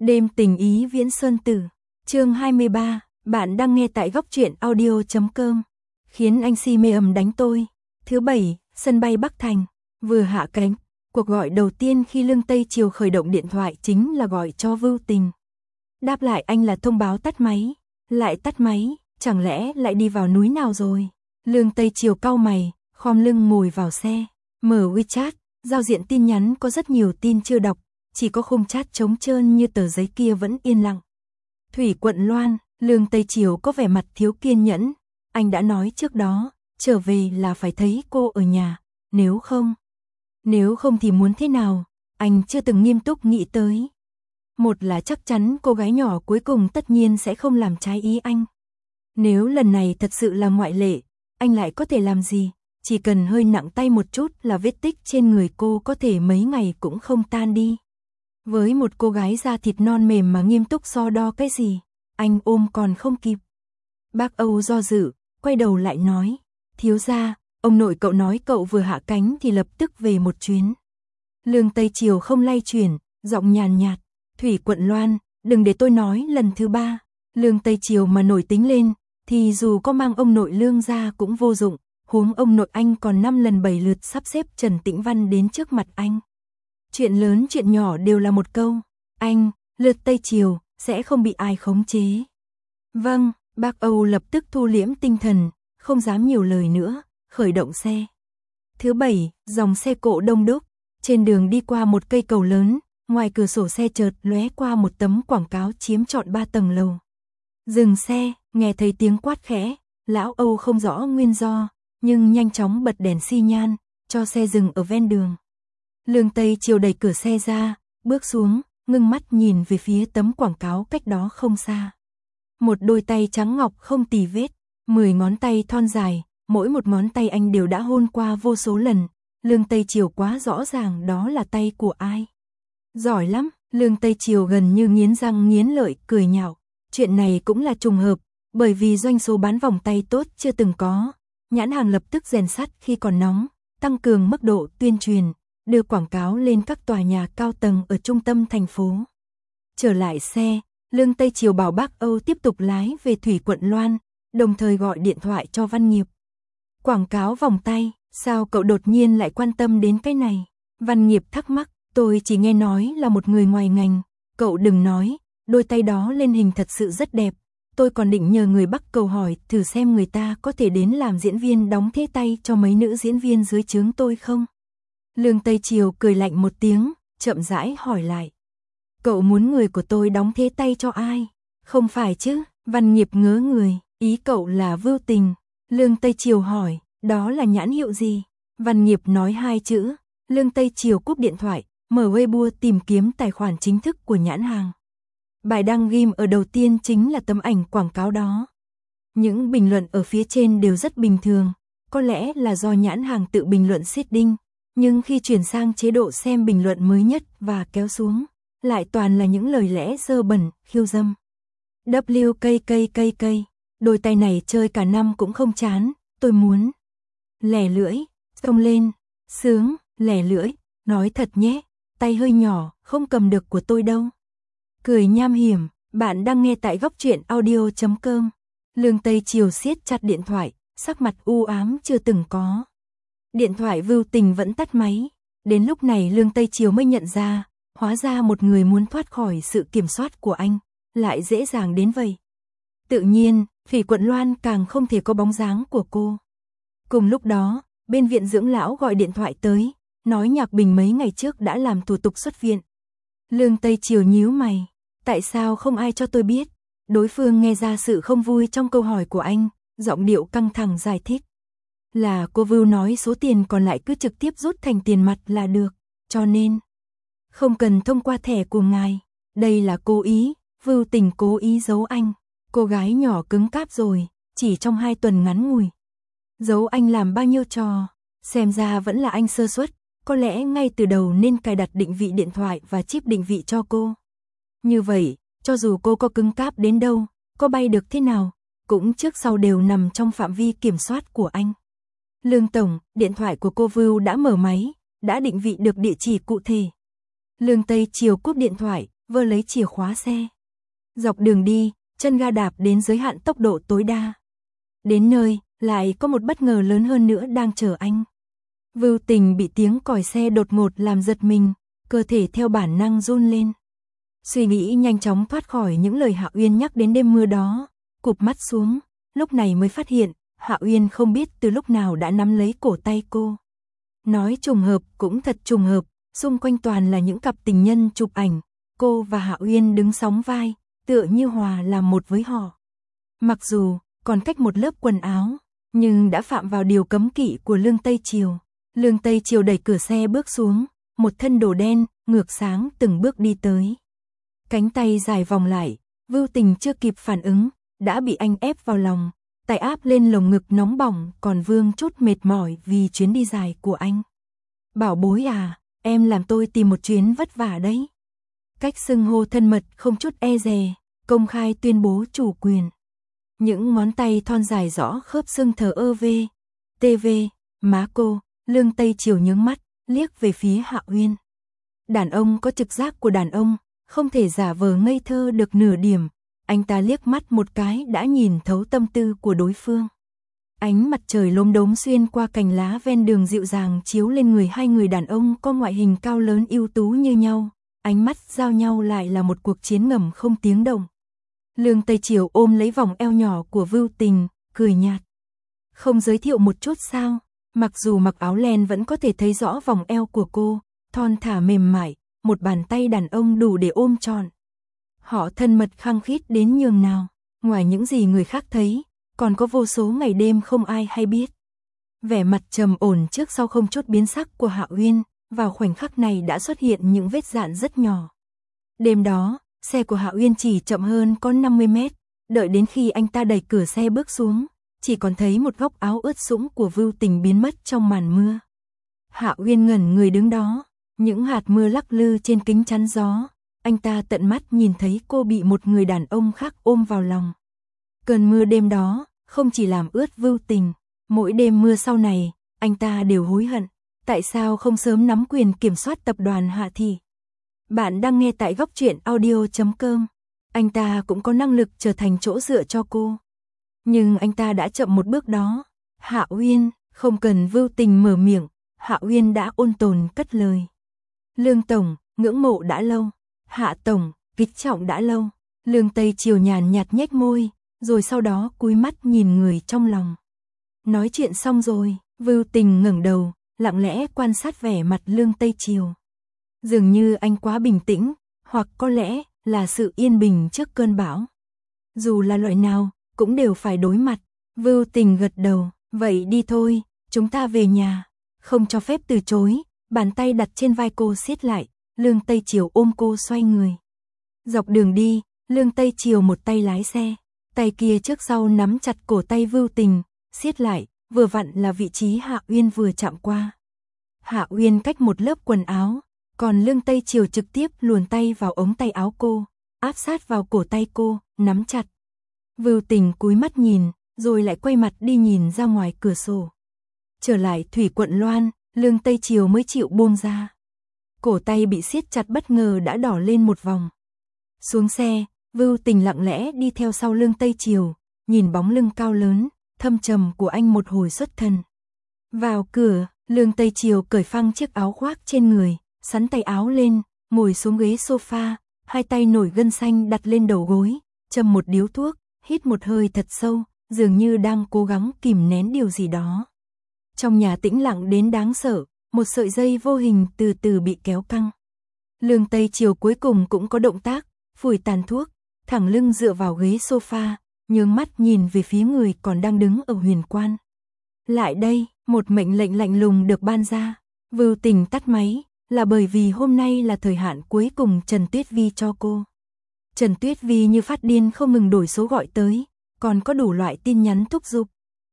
Đêm tình ý Viễn Sơn Tử, chương 23, bạn đang nghe tại góc truyện audio.com. Khiến anh si mê ầm đánh tôi. Thứ bảy, sân bay Bắc Thành, vừa hạ cánh, cuộc gọi đầu tiên khi Lương Tây Triều khởi động điện thoại chính là gọi cho Vưu Tình. Đáp lại anh là thông báo tắt máy, lại tắt máy, chẳng lẽ lại đi vào núi nào rồi? Lương Tây Triều cau mày, khom lưng ngồi vào xe, mở WeChat, giao diện tin nhắn có rất nhiều tin chưa đọc. Chỉ có khung chat trống trơn như tờ giấy kia vẫn yên lặng. Thủy Quận Loan, Lương Tây Triều có vẻ mặt thiếu kiên nhẫn. Anh đã nói trước đó, trở về là phải thấy cô ở nhà, nếu không thì muốn thế nào, anh chưa từng nghiêm túc nghĩ tới. Một là chắc chắn cô gái nhỏ cuối cùng tất nhiên sẽ không làm trái ý anh. Nếu lần này thật sự là ngoại lệ, anh lại có thể làm gì? Chỉ cần hơi nặng tay một chút là vết tích trên người cô có thể mấy ngày cũng không tan đi. Với một cô gái da thịt non mềm mà nghiêm túc so đo cái gì, anh ôm còn không kịp. Bác Âu do dự, quay đầu lại nói, thiếu gia, ông nội cậu nói cậu vừa hạ cánh thì lập tức về một chuyến. Lương Tây Triều không lay chuyển, giọng nhàn nhạt, Thủy Quận Loan, đừng để tôi nói lần thứ ba. Lương Tây Triều mà nổi tính lên, thì dù có mang ông nội Lương ra cũng vô dụng, huống ông nội anh còn 5 lần 7 lượt sắp xếp Trần Tĩnh Văn đến trước mặt anh. Chuyện lớn chuyện nhỏ đều là một câu, anh, lượt Tây Triều, sẽ không bị ai khống chế. Vâng, bác Âu lập tức thu liễm tinh thần, không dám nhiều lời nữa, khởi động xe. Thứ bảy, dòng xe cộ đông đúc, trên đường đi qua một cây cầu lớn, ngoài cửa sổ xe chợt lóe qua một tấm quảng cáo chiếm trọn 3 tầng lầu. Dừng xe, nghe thấy tiếng quát khẽ, lão Âu không rõ nguyên do, nhưng nhanh chóng bật đèn xi nhan, cho xe dừng ở ven đường. Lương Tây Triều đẩy cửa xe ra, bước xuống, ngưng mắt nhìn về phía tấm quảng cáo cách đó không xa. Một đôi tay trắng ngọc không tì vết, 10 ngón tay thon dài, mỗi một ngón tay anh đều đã hôn qua vô số lần. Lương Tây Triều quá rõ ràng đó là tay của ai. Giỏi lắm, Lương Tây Triều gần như nghiến răng nghiến lợi cười nhạo. Chuyện này cũng là trùng hợp, bởi vì doanh số bán vòng tay tốt chưa từng có. Nhãn hàng lập tức rèn sắt khi còn nóng, tăng cường mức độ tuyên truyền, đưa quảng cáo lên các tòa nhà cao tầng ở trung tâm thành phố. Trở lại xe, Lương Tây Triều bảo bác Âu tiếp tục lái về Thủy Quận Loan, đồng thời gọi điện thoại cho Văn Nghiệp. Quảng cáo vòng tay, sao cậu đột nhiên lại quan tâm đến cái này? Văn Nghiệp thắc mắc, tôi chỉ nghe nói là một người ngoài ngành, cậu đừng nói, đôi tay đó lên hình thật sự rất đẹp. Tôi còn định nhờ người Bắc Cầu hỏi thử xem người ta có thể đến làm diễn viên đóng thế tay cho mấy nữ diễn viên dưới trướng tôi không? Lương Tây Triều cười lạnh một tiếng, chậm rãi hỏi lại. Cậu muốn người của tôi đóng thế tay cho ai? Không phải chứ? Văn Nghiệp ngớ người, ý cậu là Vưu Tình. Lương Tây Triều hỏi, đó là nhãn hiệu gì? Văn Nghiệp nói 2 chữ. Lương Tây Triều cúp điện thoại, mở Weibo tìm kiếm tài khoản chính thức của nhãn hàng. Bài đăng ghim ở đầu tiên chính là tấm ảnh quảng cáo đó. Những bình luận ở phía trên đều rất bình thường, có lẽ là do nhãn hàng tự bình luận seeding. Nhưng khi chuyển sang chế độ xem bình luận mới nhất và kéo xuống, lại toàn là những lời lẽ dơ bẩn, khiêu dâm. WKKKK, đôi tay này chơi cả năm cũng không chán, tôi muốn. Lẻ lưỡi, xông lên, sướng, lẻ lưỡi, nói thật nhé, tay hơi nhỏ, không cầm được của tôi đâu. Cười nham hiểm, bạn đang nghe tại góc truyện audio.com. Lương Tây Triều siết chặt điện thoại, sắc mặt u ám chưa từng có. Điện thoại Vưu Tình vẫn tắt máy, đến lúc này Lương Tây Triều mới nhận ra, hóa ra một người muốn thoát khỏi sự kiểm soát của anh, lại dễ dàng đến vậy. Tự nhiên, Thủy Quận Loan càng không thể có bóng dáng của cô. Cùng lúc đó, bên viện dưỡng lão gọi điện thoại tới, nói Nhạc Bình mấy ngày trước đã làm thủ tục xuất viện. Lương Tây Triều nhíu mày, tại sao không ai cho tôi biết? Đối phương nghe ra sự không vui trong câu hỏi của anh, giọng điệu căng thẳng giải thích. Là cô Vưu nói số tiền còn lại cứ trực tiếp rút thành tiền mặt là được, cho nên không cần thông qua thẻ của ngài. Đây là cố ý, Vưu Tình cố ý giấu anh. Cô gái nhỏ cứng cáp rồi, chỉ trong 2 tuần ngắn ngủi. Giấu anh làm bao nhiêu trò, xem ra vẫn là anh sơ suất, có lẽ ngay từ đầu nên cài đặt định vị điện thoại và chip định vị cho cô. Như vậy, cho dù cô có cứng cáp đến đâu, có bay được thế nào, cũng trước sau đều nằm trong phạm vi kiểm soát của anh. Lương Tổng, điện thoại của cô Vưu đã mở máy, đã định vị được địa chỉ cụ thể. Lương Tây Triều cúp điện thoại, vơ lấy chìa khóa xe. Dọc đường đi, chân ga đạp đến giới hạn tốc độ tối đa. Đến nơi, lại có một bất ngờ lớn hơn nữa đang chờ anh. Vưu Tình bị tiếng còi xe đột ngột làm giật mình, cơ thể theo bản năng run lên. Suy nghĩ nhanh chóng thoát khỏi những lời Hạ Uyên nhắc đến đêm mưa đó, cụp mắt xuống, lúc này mới phát hiện, Hạ Uyên không biết từ lúc nào đã nắm lấy cổ tay cô. Nói trùng hợp cũng thật trùng hợp, xung quanh toàn là những cặp tình nhân chụp ảnh, cô và Hạ Uyên đứng sóng vai, tựa như hòa làm một với họ. Mặc dù còn cách một lớp quần áo, nhưng đã phạm vào điều cấm kỵ của Lương Tây Triều. Lương Tây Triều đẩy cửa xe bước xuống, một thân đồ đen, ngược sáng từng bước đi tới. Cánh tay dài vòng lại, Vưu Tình chưa kịp phản ứng, đã bị anh ép vào lòng, tay áp lên lồng ngực nóng bỏng, còn vương chút mệt mỏi vì chuyến đi dài của anh. Bảo bối à, em làm tôi tìm một chuyến vất vả đấy. Cách xưng hô thân mật không chút e dè, công khai tuyên bố chủ quyền. Những ngón tay thon dài rõ khớp xương thờ TV, má cô, Lương Tây Triều nhướng mắt, liếc về phía Hạ Uyên. Đàn ông có trực giác của đàn ông, không thể giả vờ ngây thơ được nửa điểm. Anh ta liếc mắt một cái đã nhìn thấu tâm tư của đối phương. Ánh mặt trời lốm đốm xuyên qua cành lá ven đường dịu dàng chiếu lên người hai người đàn ông có ngoại hình cao lớn ưu tú như nhau. Ánh mắt giao nhau lại là một cuộc chiến ngầm không tiếng động. Lương Tây Triều ôm lấy vòng eo nhỏ của Vưu Tình, cười nhạt. Không giới thiệu một chút sao? Mặc dù mặc áo len vẫn có thể thấy rõ vòng eo của cô, thon thả mềm mại, một bàn tay đàn ông đủ để ôm trọn. Họ thân mật khăng khít đến nhường nào, ngoài những gì người khác thấy, còn có vô số ngày đêm không ai hay biết. Vẻ mặt trầm ổn trước sau không chút biến sắc của Hạ Uyên, vào khoảnh khắc này đã xuất hiện những vết dạn rất nhỏ. Đêm đó, xe của Hạ Uyên chỉ chậm hơn có 50 mét, đợi đến khi anh ta đẩy cửa xe bước xuống, chỉ còn thấy một góc áo ướt sũng của Vưu Tình biến mất trong màn mưa. Hạ Uyên ngẩn người đứng đó, những hạt mưa lắc lư trên kính chắn gió, anh ta tận mắt nhìn thấy cô bị một người đàn ông khác ôm vào lòng. Cơn mưa đêm đó, không chỉ làm ướt Vưu Tình, mỗi đêm mưa sau này, anh ta đều hối hận, tại sao không sớm nắm quyền kiểm soát tập đoàn Hạ Thị. Bạn đang nghe tại Góc Truyện Audio.com. Anh ta cũng có năng lực trở thành chỗ dựa cho cô. Nhưng anh ta đã chậm một bước đó. Hạ Uyên, không cần Vưu Tình mở miệng, Hạ Uyên đã ôn tồn cất lời. Lương Tổng, ngưỡng mộ đã lâu. Hạ Tổng, kính trọng đã lâu. Lương Tây Triều nhàn nhạt nhếch môi, rồi sau đó cúi mắt nhìn người trong lòng. Nói chuyện xong rồi, Vưu Tình ngẩng đầu, lặng lẽ quan sát vẻ mặt Lương Tây Triều. Dường như anh quá bình tĩnh, hoặc có lẽ là sự yên bình trước cơn bão. Dù là loại nào, cũng đều phải đối mặt. Vưu Tình gật đầu, vậy đi thôi, chúng ta về nhà. Không cho phép từ chối, bàn tay đặt trên vai cô siết lại, Lương Tây Triều ôm cô xoay người. Dọc đường đi, Lương Tây Triều một tay lái xe, tay kia trước sau nắm chặt cổ tay Vưu Tình, siết lại, vừa vặn là vị trí Hạ Uyên vừa chạm qua. Hạ Uyên cách một lớp quần áo, còn Lương Tây Triều trực tiếp luồn tay vào ống tay áo cô, áp sát vào cổ tay cô, nắm chặt. Vưu Tình cúi mắt nhìn, rồi lại quay mặt đi nhìn ra ngoài cửa sổ. Trở lại Thủy Quận Loan, Lương Tây Triều mới chịu buông ra. Cổ tay bị siết chặt bất ngờ đã đỏ lên một vòng. Xuống xe, Vưu Tình lặng lẽ đi theo sau Lương Tây Triều, nhìn bóng lưng cao lớn, thâm trầm của anh một hồi xuất thần. Vào cửa, Lương Tây Triều cởi phăng chiếc áo khoác trên người, sắn tay áo lên, ngồi xuống ghế sofa, hai tay nổi gân xanh đặt lên đầu gối, châm một điếu thuốc, hít một hơi thật sâu, dường như đang cố gắng kìm nén điều gì đó. Trong nhà tĩnh lặng đến đáng sợ, một sợi dây vô hình từ từ bị kéo căng. Lương Tây Triều cuối cùng cũng có động tác, phủi tàn thuốc, thẳng lưng dựa vào ghế sofa, nhướng mắt nhìn về phía người còn đang đứng ở huyền quan. Lại đây, một mệnh lệnh lạnh lùng được ban ra. Vưu Tình tắt máy, là bởi vì hôm nay là thời hạn cuối cùng Trần Tuyết Vi cho cô. Trần Tuyết Vi như phát điên không ngừng đổi số gọi tới, còn có đủ loại tin nhắn thúc giục.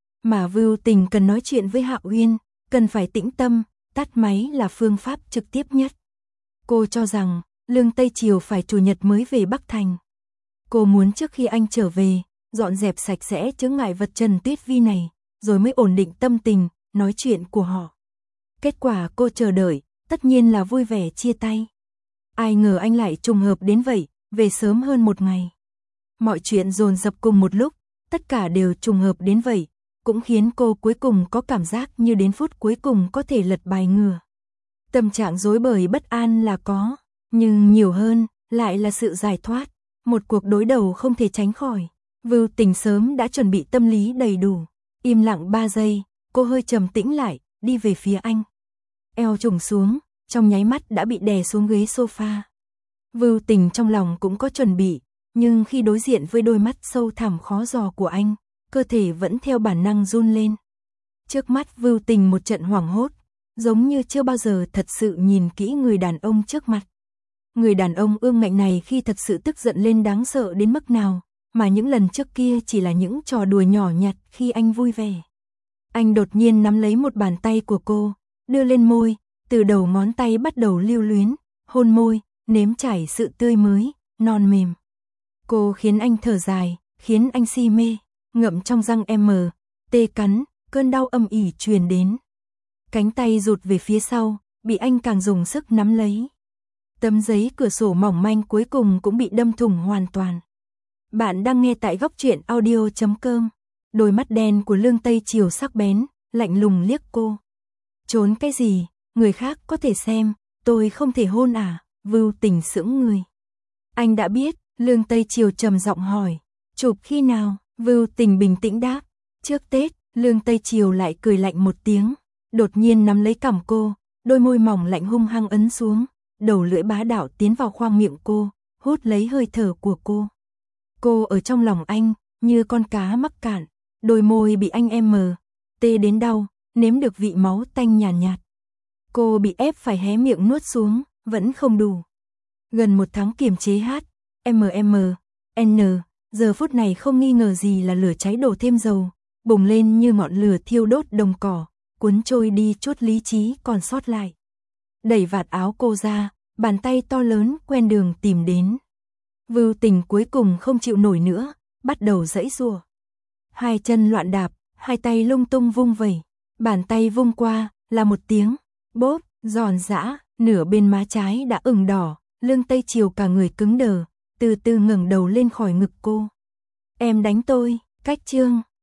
Mà Vưu Tình cần nói chuyện với Hạ Uyên, cần phải tĩnh tâm, tắt máy là phương pháp trực tiếp nhất. Cô cho rằng, Lương Tây Triều phải chủ nhật mới về Bắc Thành. Cô muốn trước khi anh trở về, dọn dẹp sạch sẽ chướng ngại vật Trần Tuyết Vi này, rồi mới ổn định tâm tình, nói chuyện của họ. Kết quả cô chờ đợi, tất nhiên là vui vẻ chia tay. Ai ngờ anh lại trùng hợp đến vậy, về sớm hơn một ngày. Mọi chuyện dồn dập cùng một lúc, tất cả đều trùng hợp đến vậy, cũng khiến cô cuối cùng có cảm giác như đến phút cuối cùng có thể lật bài ngửa. Tâm trạng rối bời bất an là có, nhưng nhiều hơn lại là sự giải thoát, một cuộc đối đầu không thể tránh khỏi. Vưu Tình sớm đã chuẩn bị tâm lý đầy đủ, im lặng 3 giây, cô hơi trầm tĩnh lại, đi về phía anh. Eo trùng xuống, trong nháy mắt đã bị đè xuống ghế sofa. Vưu Tình trong lòng cũng có chuẩn bị, nhưng khi đối diện với đôi mắt sâu thẳm khó dò của anh, cơ thể vẫn theo bản năng run lên. Trước mắt Vưu Tình một trận hoảng hốt, giống như chưa bao giờ thật sự nhìn kỹ người đàn ông trước mặt. Người đàn ông ương ngạnh này khi thật sự tức giận lên đáng sợ đến mức nào, mà những lần trước kia chỉ là những trò đùa nhỏ nhặt khi anh vui vẻ. Anh đột nhiên nắm lấy một bàn tay của cô, đưa lên môi, từ đầu ngón tay bắt đầu lưu luyến, hôn môi, nếm trải sự tươi mới, non mềm. Cô khiến anh thở dài, khiến anh si mê, ngậm trong răng tê cắn, cơn đau âm ỉ truyền đến. Cánh tay rụt về phía sau, bị anh càng dùng sức nắm lấy. Tấm giấy cửa sổ mỏng manh cuối cùng cũng bị đâm thủng hoàn toàn. Bạn đang nghe tại Góc Truyện Audio.com. Đôi mắt đen của Lương Tây Triều sắc bén, lạnh lùng liếc cô. Trốn cái gì, người khác có thể xem, tôi không thể hôn à? Vưu Tình sững người. Anh đã biết, Lương Tây Triều trầm giọng hỏi. Chụp khi nào? Vưu Tình bình tĩnh đáp. Trước Tết. Lương Tây Triều lại cười lạnh một tiếng, đột nhiên nắm lấy cằm cô, đôi môi mỏng lạnh hung hăng ấn xuống, đầu lưỡi bá đạo tiến vào khoang miệng cô, hút lấy hơi thở của cô. Cô ở trong lòng anh, như con cá mắc cạn, đôi môi bị anh tê đến đau, nếm được vị máu tanh nhàn nhạt. Cô bị ép phải hé miệng nuốt xuống, vẫn không đủ. Gần 1 tháng kiềm chế N, giờ phút này không nghi ngờ gì là lửa cháy đổ thêm dầu, bùng lên như ngọn lửa thiêu đốt đồng cỏ, cuốn trôi đi chút lý trí còn sót lại. Đẩy vạt áo cô ra, bàn tay to lớn quen đường tìm đến. Vưu Tình cuối cùng không chịu nổi nữa, bắt đầu giãy giụa. Hai chân loạn đạp, hai tay lung tung vung vẩy, bàn tay vung qua, là một tiếng, bốp, giòn giã, nửa bên má trái đã ửng đỏ, Lương Tây Triều cả người cứng đờ, từ từ ngẩng đầu lên khỏi ngực cô. Em đánh tôi, cách chương.